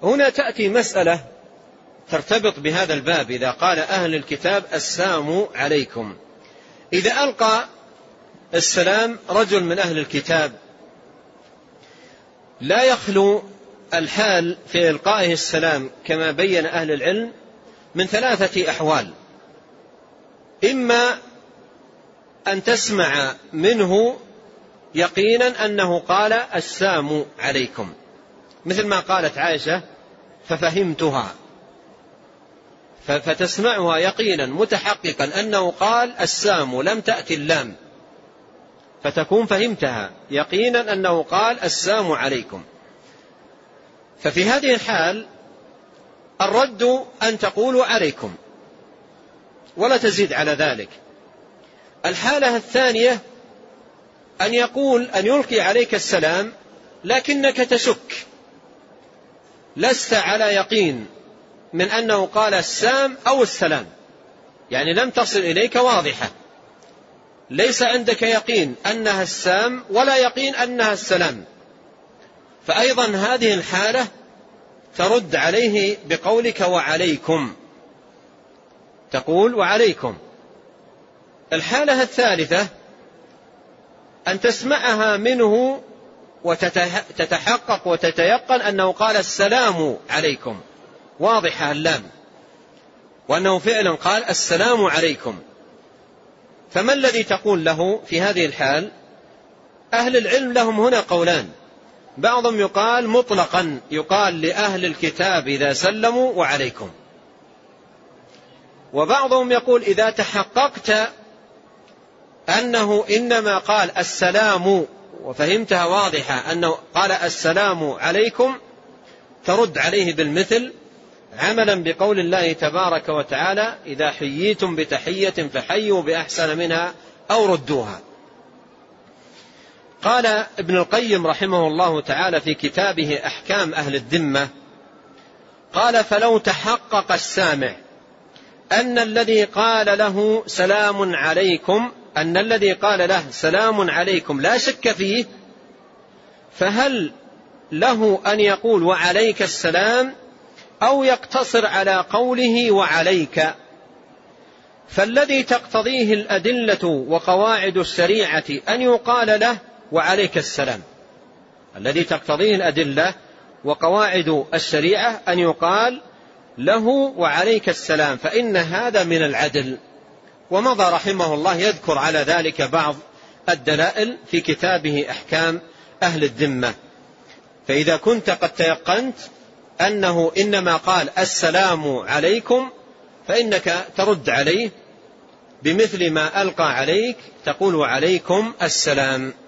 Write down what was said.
هنا تأتي مسألة ترتبط بهذا الباب. إذا قال أهل الكتاب السلام عليكم، إذا ألقى السلام رجل من أهل الكتاب، لا يخلو الحال في إلقائه السلام كما بين أهل العلم من 3 أحوال: إما أن تسمع منه يقينا أنه قال السلام عليكم، مثل ما قالت عائشة ففهمتها، فتسمعها يقينا متحققا أنه قال السلام، لم تأتي اللام، فتكون فهمتها يقينا أنه قال السلام عليكم. ففي هذه الحال الرد أن تقولوا عليكم ولا تزيد على ذلك. الحالة الثانية أن يلقي عليك السلام لكنك تشك، لست على يقين من أنه قال السام أو السلام، يعني لم تصل إليك واضحة، ليس عندك يقين أنها السام ولا يقين أنها السلام، فأيضا هذه الحالة ترد عليه بقولك وعليكم، تقول وعليكم. الحالة الثالثة أن تسمعها منه وتتحقق وتتيقن أنه قال السلام عليكم، واضحة اللام، وأنه فعلا قال السلام عليكم. فما الذي تقول له في هذه الحال؟ أهل العلم لهم هنا قولان: بعضهم يقال مطلقا، يقال لأهل الكتاب إذا سلموا وعليكم، وبعضهم يقول إذا تحققت أنه إنما قال السلام وفهمتها واضحة أنه قال السلام عليكم، ترد عليه بالمثل، عملا بقول الله تبارك وتعالى: إذا حييتم بتحية فحيوا بأحسن منها أو ردوها. قال ابن القيم رحمه الله تعالى في كتابه أحكام أهل الذمة، قال: فلو تحقق السامع أن الذي قال له سلام عليكم، أن الذي قال له سلام عليكم لا شك فيه، فهل له أن يقول وعليك السلام أو يقتصر على قوله وعليك؟ فالذي تقتضيه الأدلة وقواعد الشريعة أن يقال له وعليك السلام، الذي تقتضيه الأدلة وقواعد الشريعة أن يقال له وعليك السلام، فإن هذا من العدل. ومضى رحمه الله يذكر على ذلك بعض الدلائل في كتابه أحكام أهل الذمة. فإذا كنت قد تيقنت أنه إنما قال السلام عليكم، فإنك ترد عليه بمثل ما ألقى عليك، تقول وعليكم السلام.